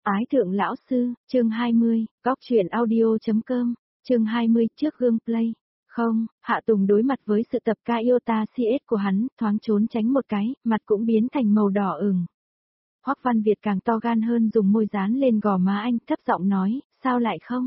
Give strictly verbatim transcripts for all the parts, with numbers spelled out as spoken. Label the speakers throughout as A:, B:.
A: Ái thượng lão sư, chương hai mươi, góc truyện audio.com, chương hai mươi, trước gương play. Không, Hạ Tùng đối mặt với sự tập ca Iota xê ét của hắn, thoáng trốn tránh một cái, mặt cũng biến thành màu đỏ ửng. Hoắc Văn Việt càng to gan hơn dùng môi dán lên gò má anh, thấp giọng nói, sao lại không?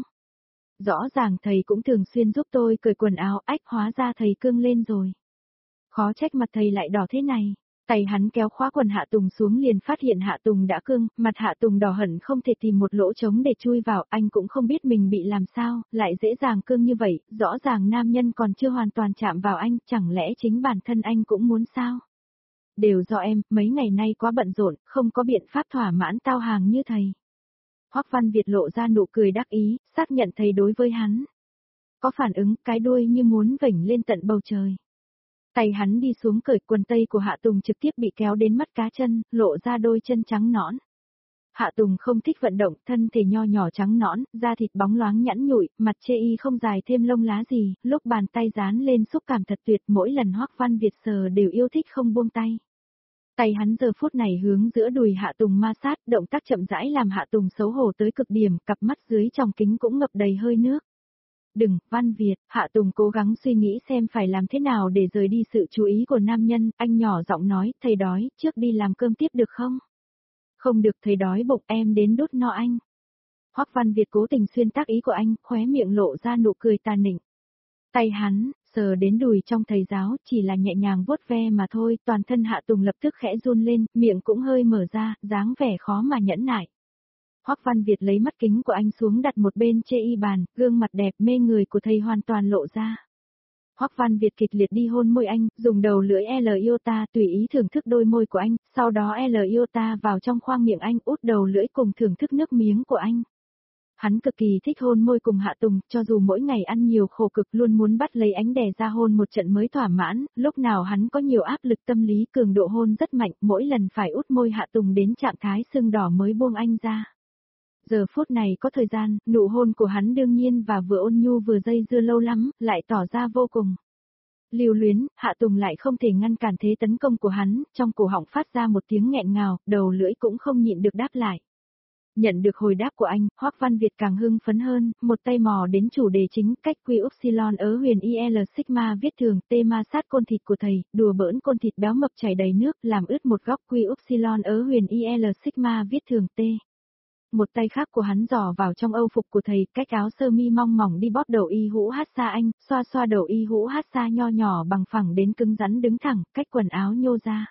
A: Rõ ràng thầy cũng thường xuyên giúp tôi cởi quần áo, ách hóa ra thầy cương lên rồi. Khó trách mặt thầy lại đỏ thế này. Tay hắn kéo khóa quần Hạ Tùng xuống liền phát hiện Hạ Tùng đã cương, mặt Hạ Tùng đỏ hẳn không thể tìm một lỗ trống để chui vào, anh cũng không biết mình bị làm sao, lại dễ dàng cương như vậy, rõ ràng nam nhân còn chưa hoàn toàn chạm vào anh, chẳng lẽ chính bản thân anh cũng muốn sao? Đều do em, mấy ngày nay quá bận rộn, không có biện pháp thỏa mãn tao hàng như thầy. Hoắc Văn Việt lộ ra nụ cười đắc ý, xác nhận thầy đối với hắn. Có phản ứng, cái đuôi như muốn vểnh lên tận bầu trời. Tay hắn đi xuống cởi quần tây của Hạ Tùng trực tiếp bị kéo đến mắt cá chân, lộ ra đôi chân trắng nõn. Hạ Tùng không thích vận động, thân thể nho nhỏ trắng nõn, da thịt bóng loáng nhẵn nhụi, mặt chê y không dài thêm lông lá gì, lúc bàn tay dán lên xúc cảm thật tuyệt, mỗi lần Hoắc Văn Việt sờ đều yêu thích không buông tay. Tay hắn giờ phút này hướng giữa đùi Hạ Tùng ma sát, động tác chậm rãi làm Hạ Tùng xấu hổ tới cực điểm, cặp mắt dưới tròng kính cũng ngập đầy hơi nước. Đừng, Văn Việt, Hạ Tùng cố gắng suy nghĩ xem phải làm thế nào để rời đi sự chú ý của nam nhân, anh nhỏ giọng nói, thầy đói, trước đi làm cơm tiếp được không? Không được, thầy đói bụng, em đến đốt no anh. Hoắc Văn Việt cố tình xuyên tác ý của anh, khóe miệng lộ ra nụ cười tà nịnh. Tay hắn, sờ đến đùi trong thầy giáo, chỉ là nhẹ nhàng vuốt ve mà thôi, toàn thân Hạ Tùng lập tức khẽ run lên, miệng cũng hơi mở ra, dáng vẻ khó mà nhẫn nại. Hoắc Văn Việt lấy mắt kính của anh xuống đặt một bên chê y bàn, gương mặt đẹp mê người của thầy hoàn toàn lộ ra. Hoắc Văn Việt kịch liệt đi hôn môi anh, dùng đầu lưỡi L Iota tùy ý thưởng thức đôi môi của anh, sau đó L Iota vào trong khoang miệng anh, út đầu lưỡi cùng thưởng thức nước miếng của anh. Hắn cực kỳ thích hôn môi cùng Hạ Tùng, cho dù mỗi ngày ăn nhiều khổ cực luôn muốn bắt lấy ánh đè ra hôn một trận mới thỏa mãn, lúc nào hắn có nhiều áp lực tâm lý cường độ hôn rất mạnh, mỗi lần phải út môi Hạ Tùng đến trạng thái sưng đỏ mới buông anh ra. Giờ phút này có thời gian, nụ hôn của hắn đương nhiên và vừa ôn nhu vừa dây dưa lâu lắm, lại tỏ ra vô cùng lưu luyến, Hạ Tùng lại không thể ngăn cản thế tấn công của hắn, trong cổ họng phát ra một tiếng nghẹn ngào, đầu lưỡi cũng không nhịn được đáp lại. Nhận được hồi đáp của anh, Hoắc Văn Việt càng hưng phấn hơn, một tay mò đến chủ đề chính, cách quy upsilon ớ huyền il sigma viết thường, tê ma sát côn thịt của thầy, đùa bỡn côn thịt béo mập chảy đầy nước, làm ướt một góc quy upsilon ớ huyền il sigma viết thường t. Một tay khác của hắn dò vào trong âu phục của thầy, cách áo sơ mi mong mỏng đi bóp đầu y hũ hát xa anh, xoa xoa đầu y hũ hát xa nho nhỏ bằng phẳng đến cứng rắn đứng thẳng, cách quần áo nhô ra.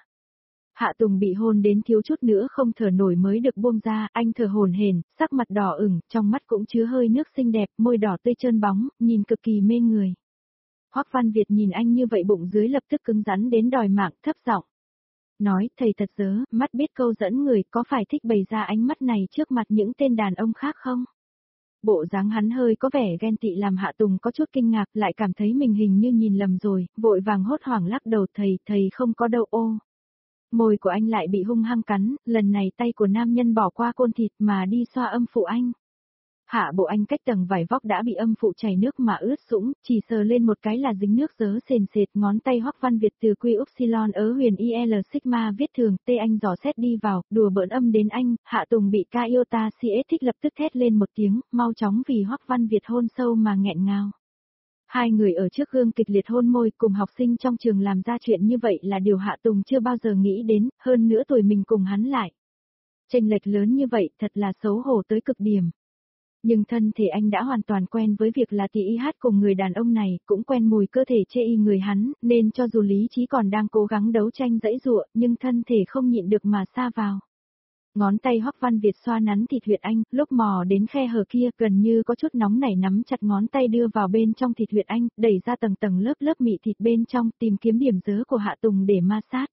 A: Hạ Tùng bị hôn đến thiếu chút nữa không thở nổi mới được buông ra, anh thở hổn hển, sắc mặt đỏ ửng, trong mắt cũng chứa hơi nước xinh đẹp, môi đỏ tươi trơn bóng, nhìn cực kỳ mê người. Hoắc Văn Việt nhìn anh như vậy bụng dưới lập tức cứng rắn đến đòi mạng, thấp giọng nói, thầy thật dớ, mắt biết câu dẫn người, có phải thích bày ra ánh mắt này trước mặt những tên đàn ông khác không? Bộ dáng hắn hơi có vẻ ghen tị làm Hạ Tùng có chút kinh ngạc, lại cảm thấy mình hình như nhìn lầm rồi, vội vàng hốt hoảng lắc đầu, thầy, thầy không có đâu ô. Môi của anh lại bị hung hăng cắn, lần này tay của nam nhân bỏ qua côn thịt mà đi xoa âm phụ anh. Hạ bộ anh cách tầng vải vóc đã bị âm phụ chảy nước mà ướt sũng, chỉ sờ lên một cái là dính nước dớ sền sệt, ngón tay Hoắc Văn Việt từ quy upsilon ớ huyền il sigma viết thường, tê anh dò xét đi vào, đùa bỡn âm đến anh, Hạ Tùng bị ca Iota xê ét thích lập tức thét lên một tiếng, mau chóng vì Hoắc Văn Việt hôn sâu mà nghẹn ngào. Hai người ở trước gương kịch liệt hôn môi cùng học sinh trong trường làm ra chuyện như vậy là điều Hạ Tùng chưa bao giờ nghĩ đến, hơn nữa tuổi mình cùng hắn lại. Chênh lệch lớn như vậy thật là xấu hổ tới cực điểm. Nhưng thân thể anh đã hoàn toàn quen với việc là tì y hát cùng người đàn ông này, cũng quen mùi cơ thể chê y người hắn, nên cho dù lý trí còn đang cố gắng đấu tranh dãy dụa, nhưng thân thể không nhịn được mà sa vào. Ngón tay Hoắc Văn Việt xoa nắn thịt huyệt anh, lúc mò đến khe hở kia gần như có chút nóng nảy nắm chặt ngón tay đưa vào bên trong thịt huyệt anh, đẩy ra tầng tầng lớp lớp mị thịt bên trong tìm kiếm điểm dớ của Hạ Tùng để ma sát.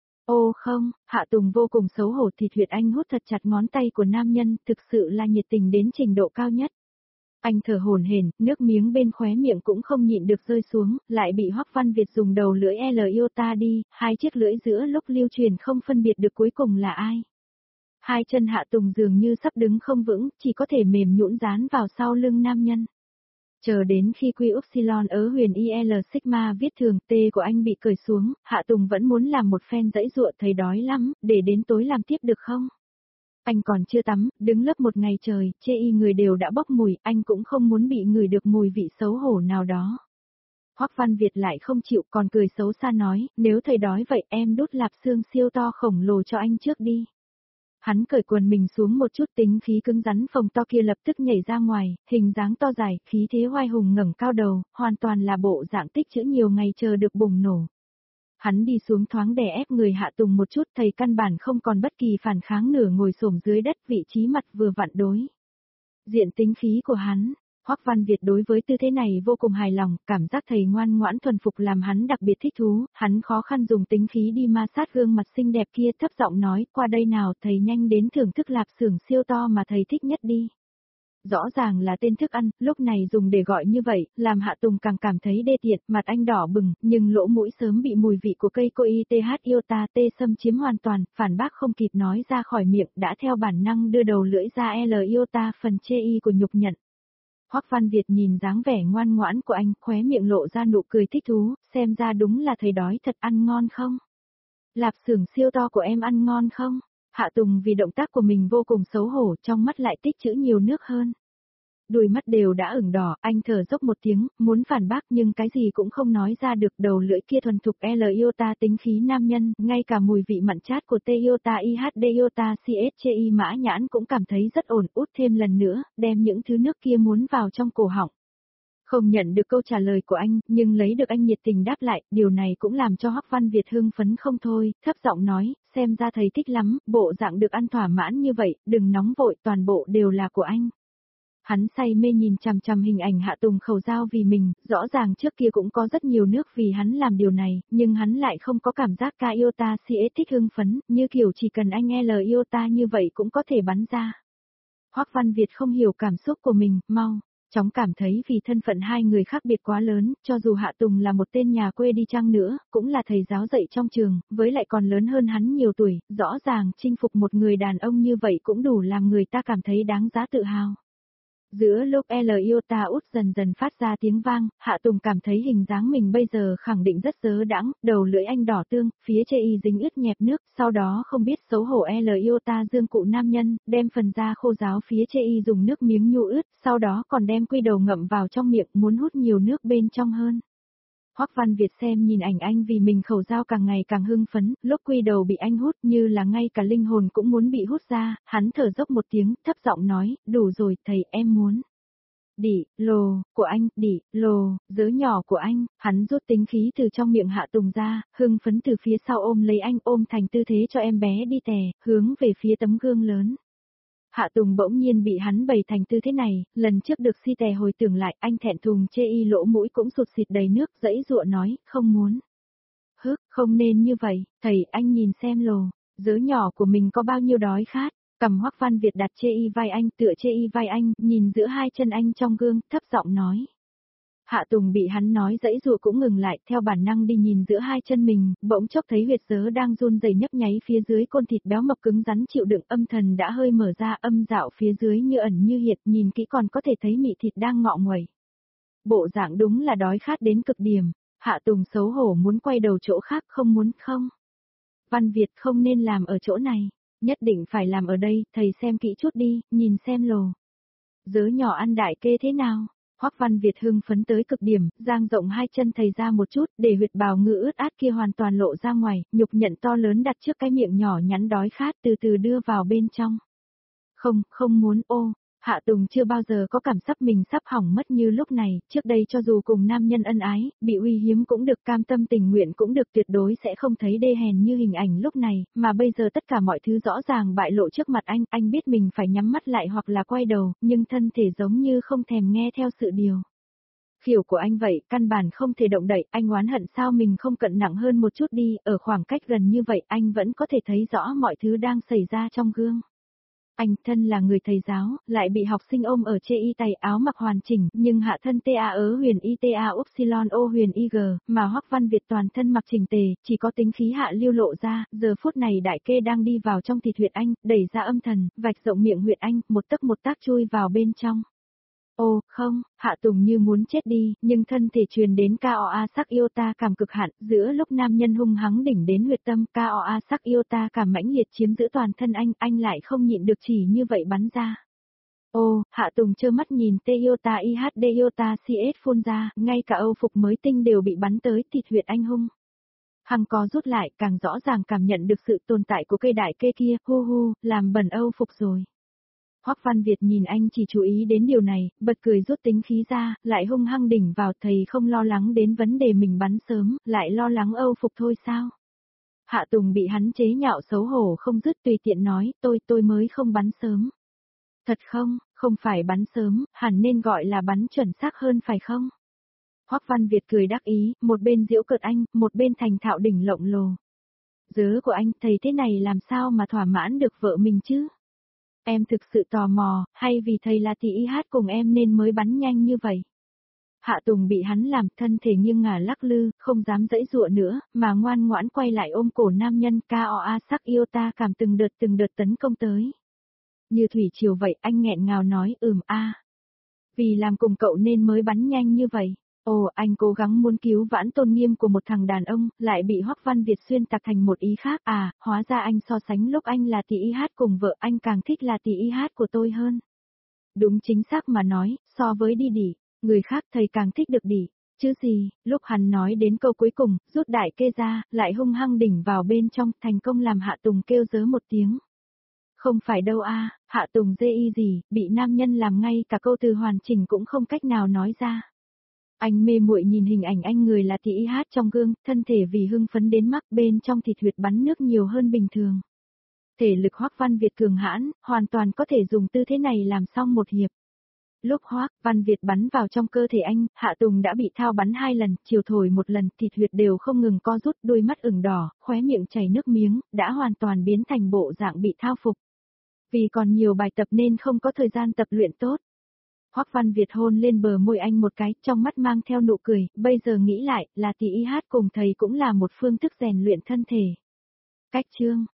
A: Ô không, Hạ Tùng vô cùng xấu hổ, thịt huyệt anh hút thật chặt ngón tay của nam nhân, thực sự là nhiệt tình đến trình độ cao nhất. Anh thở hổn hển, nước miếng bên khóe miệng cũng không nhịn được rơi xuống, lại bị Hoắc Văn Việt dùng đầu lưỡi L Iota đi, hai chiếc lưỡi giữa lúc lưu truyền không phân biệt được cuối cùng là ai. Hai chân Hạ Tùng dường như sắp đứng không vững, chỉ có thể mềm nhũn dán vào sau lưng nam nhân. Chờ đến khi quy upsilon ớ huyền il sigma viết thường t của anh bị cởi xuống, Hạ Tùng vẫn muốn làm một phen dãy dụa, thầy đói lắm, để đến tối làm tiếp được không? Anh còn chưa tắm, đứng lớp một ngày trời, chê y người đều đã bốc mùi, anh cũng không muốn bị người được mùi vị xấu hổ nào đó. Hoắc Văn Việt lại không chịu, còn cười xấu xa nói, nếu thầy đói vậy em đút lạp xương siêu to khổng lồ cho anh trước đi. Hắn cởi quần mình xuống một chút, tính khí cứng rắn phồng to kia lập tức nhảy ra ngoài, hình dáng to dài, khí thế oai hùng ngẩng cao đầu, hoàn toàn là bộ dạng tích trữ nhiều ngày chờ được bùng nổ. Hắn đi xuống thoáng đè ép người Hạ Tùng một chút, thầy căn bản không còn bất kỳ phản kháng, nửa ngồi xổm dưới đất, vị trí mặt vừa vặn đối diện tính khí của hắn. Hoắc Văn Việt đối với tư thế này vô cùng hài lòng, cảm giác thầy ngoan ngoãn thuần phục làm hắn đặc biệt thích thú, hắn khó khăn dùng tính khí đi ma sát gương mặt xinh đẹp kia, thấp giọng nói, qua đây nào, thầy nhanh đến thưởng thức lạp xưởng siêu to mà thầy thích nhất đi. Rõ ràng là tên thức ăn, lúc này dùng để gọi như vậy, làm Hạ Tùng càng cảm thấy đê tiện, mặt anh đỏ bừng, nhưng lỗ mũi sớm bị mùi vị của cây cô i hát iota tê xâm chiếm hoàn toàn, phản bác không kịp nói ra khỏi miệng, đã theo bản năng đưa đầu lưỡi ra L iota phần chê y của nhục nhận. Hoắc Văn Việt nhìn dáng vẻ ngoan ngoãn của anh, khóe miệng lộ ra nụ cười thích thú, xem ra đúng là thầy đói thật, ăn ngon không? Lạp xưởng siêu to của em ăn ngon không? Hạ Tùng vì động tác của mình vô cùng xấu hổ, trong mắt lại tích trữ nhiều nước hơn. Đôi mắt đều đã ửng đỏ, anh thở dốc một tiếng, muốn phản bác nhưng cái gì cũng không nói ra được, đầu lưỡi kia thuần thục L iota tính khí nam nhân, ngay cả mùi vị mặn chát của T iota i hát D iota C S C I mã nhãn cũng cảm thấy rất ổn, út thêm lần nữa, đem những thứ nước kia muốn vào trong cổ họng. Không nhận được câu trả lời của anh, nhưng lấy được anh nhiệt tình đáp lại, điều này cũng làm cho Hoắc Văn Việt hưng phấn không thôi, thấp giọng nói, xem ra thầy thích lắm, bộ dạng được ăn thỏa mãn như vậy, đừng nóng vội, toàn bộ đều là của anh. Hắn say mê nhìn chằm chằm hình ảnh Hạ Tùng khẩu giao vì mình, rõ ràng trước kia cũng có rất nhiều nước vì hắn làm điều này, nhưng hắn lại không có cảm giác K iota C S thích hưng phấn, như kiểu chỉ cần anh L iota như vậy cũng có thể bắn ra. Hoắc Văn Việt không hiểu cảm xúc của mình, mau, chóng cảm thấy vì thân phận hai người khác biệt quá lớn, cho dù Hạ Tùng là một tên nhà quê đi chăng nữa, cũng là thầy giáo dạy trong trường, với lại còn lớn hơn hắn nhiều tuổi, rõ ràng chinh phục một người đàn ông như vậy cũng đủ làm người ta cảm thấy đáng giá tự hào. Giữa lúc L iota út dần dần phát ra tiếng vang, Hạ Tùng cảm thấy hình dáng mình bây giờ khẳng định rất dớ đãng, đầu lưỡi anh đỏ tương, phía chê y dính ướt nhẹp nước, sau đó không biết xấu hổ L iota dương cụ nam nhân, đem phần da khô ráo phía chê y dùng nước miếng nhu ướt, sau đó còn đem quy đầu ngậm vào trong miệng, muốn hút nhiều nước bên trong hơn. Hoắc Văn Việt xem nhìn ảnh anh vì mình khẩu giao càng ngày càng hưng phấn, lúc quy đầu bị anh hút như là ngay cả linh hồn cũng muốn bị hút ra, hắn thở dốc một tiếng, thấp giọng nói, đủ rồi, thầy, em muốn. Đỉ, lồ, của anh, đỉ, lồ, dớ nhỏ của anh, hắn rút tính khí từ trong miệng Hạ Tùng ra, hưng phấn từ phía sau ôm lấy anh, ôm thành tư thế cho em bé đi tè, hướng về phía tấm gương lớn. Hạ Tùng bỗng nhiên bị hắn bày thành tư thế này, lần trước được si tè hồi tưởng lại, anh thẹn thùng chê y lỗ mũi cũng sụt xịt đầy nước, dãy dụa nói, không muốn. Hứ, không nên như vậy, thầy, anh nhìn xem lồ, dớ nhỏ của mình có bao nhiêu đói khát. Cầm Hoắc Văn Việt đặt chê y vai anh, tựa chê y vai anh, nhìn giữa hai chân anh trong gương, thấp giọng nói. Hạ Tùng bị hắn nói dãy dụa cũng ngừng lại, theo bản năng đi nhìn giữa hai chân mình, bỗng chốc thấy huyệt dớ đang run rẩy nhấp nháy phía dưới côn thịt béo mập cứng rắn chịu đựng, âm thần đã hơi mở ra, âm dạo phía dưới như ẩn như hiện, nhìn kỹ còn có thể thấy mị thịt đang ngọ nguậy. Bộ dạng đúng là đói khát đến cực điểm. Hạ Tùng xấu hổ muốn quay đầu chỗ khác, không muốn không. Văn Việt không nên làm ở chỗ này, nhất định phải làm ở đây, thầy xem kỹ chút đi, nhìn xem lồ. Dớ nhỏ ăn đại kê thế nào? Hoắc Văn Việt hưng phấn tới cực điểm, dang rộng hai chân thầy ra một chút, để huyệt bào ngư ướt át kia hoàn toàn lộ ra ngoài, nhục nhận to lớn đặt trước cái miệng nhỏ nhắn đói khát từ từ đưa vào bên trong. Không, không muốn ô. Hạ Tùng chưa bao giờ có cảm giác mình sắp hỏng mất như lúc này, trước đây cho dù cùng nam nhân ân ái, bị uy hiếm cũng được, cam tâm tình nguyện cũng được, tuyệt đối sẽ không thấy đê hèn như hình ảnh lúc này, mà bây giờ tất cả mọi thứ rõ ràng bại lộ trước mặt anh, anh biết mình phải nhắm mắt lại hoặc là quay đầu, nhưng thân thể giống như không thèm nghe theo sự điều khiển của anh vậy, căn bản không thể động đậy, anh oán hận sao mình không cận nặng hơn một chút đi, ở khoảng cách gần như vậy anh vẫn có thể thấy rõ mọi thứ đang xảy ra trong gương. Anh thân là người thầy giáo, lại bị học sinh ôm ở chê y tay áo mặc hoàn chỉnh, nhưng hạ thân ta ớ huyền y ta upsilon o huyền ig, mà Hoắc Văn Việt toàn thân mặc chỉnh tề, chỉ có tính khí hạ lưu lộ ra, giờ phút này đại kê đang đi vào trong thịt huyệt anh, đẩy ra âm thần, vạch rộng miệng huyệt anh, một tấc một tác chui vào bên trong. Ô, không, Hạ Tùng như muốn chết đi, nhưng thân thể truyền đến ca o a sắc yêu ta cảm cực hạn, giữa lúc nam nhân hung hăng đỉnh đến huyệt tâm, ca o a sắc yêu ta cảm mãnh liệt chiếm giữ toàn thân anh, anh lại không nhịn được chỉ như vậy bắn ra. Ô, Hạ Tùng trơ mắt nhìn tê Iota i hát đê Iota xê ét phun ra, ngay cả Âu phục mới tinh đều bị bắn tới thịt huyệt anh hung. Hằng có rút lại, càng rõ ràng cảm nhận được sự tồn tại của cây đại kê kia, hu hu, làm bẩn Âu phục rồi. Hoắc Văn Việt nhìn anh chỉ chú ý đến điều này, bật cười rút tính khí ra, lại hung hăng đỉnh vào, thầy không lo lắng đến vấn đề mình bắn sớm, lại lo lắng Âu phục thôi sao? Hạ Tùng bị hắn chế nhạo xấu hổ không dứt, tùy tiện nói, tôi tôi mới không bắn sớm. Thật không, không phải bắn sớm, hẳn nên gọi là bắn chuẩn xác hơn phải không? Hoắc Văn Việt cười đắc ý, một bên giễu cợt anh, một bên thành thạo đỉnh lộng lồ. Dớ của anh, thầy thế này làm sao mà thỏa mãn được vợ mình chứ? Em thực sự tò mò, hay vì thầy là tỷ y hát cùng em nên mới bắn nhanh như vậy? Hạ Tùng bị hắn làm thân thể nghiêng ngả lắc lư, không dám dãy dụa nữa, mà ngoan ngoãn quay lại ôm cổ nam nhân ca o a sắc yêu ta cảm từng đợt từng đợt tấn công tới. Như thủy triều vậy, anh nghẹn ngào nói ừm a. Vì làm cùng cậu nên mới bắn nhanh như vậy. Ồ, anh cố gắng muốn cứu vãn tôn nghiêm của một thằng đàn ông, lại bị Hoắc Văn Việt xuyên tạc thành một ý khác. À, hóa ra anh so sánh lúc anh là tỷ y hát cùng vợ, anh càng thích là tỷ y hát của tôi hơn. Đúng chính xác mà nói, so với đi đỉ, người khác thầy càng thích được đỉ. Chứ gì, lúc hắn nói đến câu cuối cùng, rút đại kê ra, lại hung hăng đỉnh vào bên trong, thành công làm Hạ Tùng kêu dớ một tiếng. Không phải đâu a, Hạ Tùng dê y gì, bị nam nhân làm ngay cả câu từ hoàn chỉnh cũng không cách nào nói ra. Anh mê muội nhìn hình ảnh anh người là tỷ y hát trong gương, thân thể vì hưng phấn đến mắc bên trong thịt huyệt bắn nước nhiều hơn bình thường. Thể lực Hoắc Văn Việt cường hãn, hoàn toàn có thể dùng tư thế này làm xong một hiệp. Lúc Hoắc Văn Việt bắn vào trong cơ thể anh, Hạ Tùng đã bị thao bắn hai lần, chiều thổi một lần, thịt huyệt đều không ngừng co rút, đôi mắt ửng đỏ, khóe miệng chảy nước miếng, đã hoàn toàn biến thành bộ dạng bị thao phục. Vì còn nhiều bài tập nên không có thời gian tập luyện tốt. Hoắc Văn Việt hôn lên bờ môi anh một cái, trong mắt mang theo nụ cười, bây giờ nghĩ lại, là tỷ y hát cùng thầy cũng là một phương thức rèn luyện thân thể. Cách chương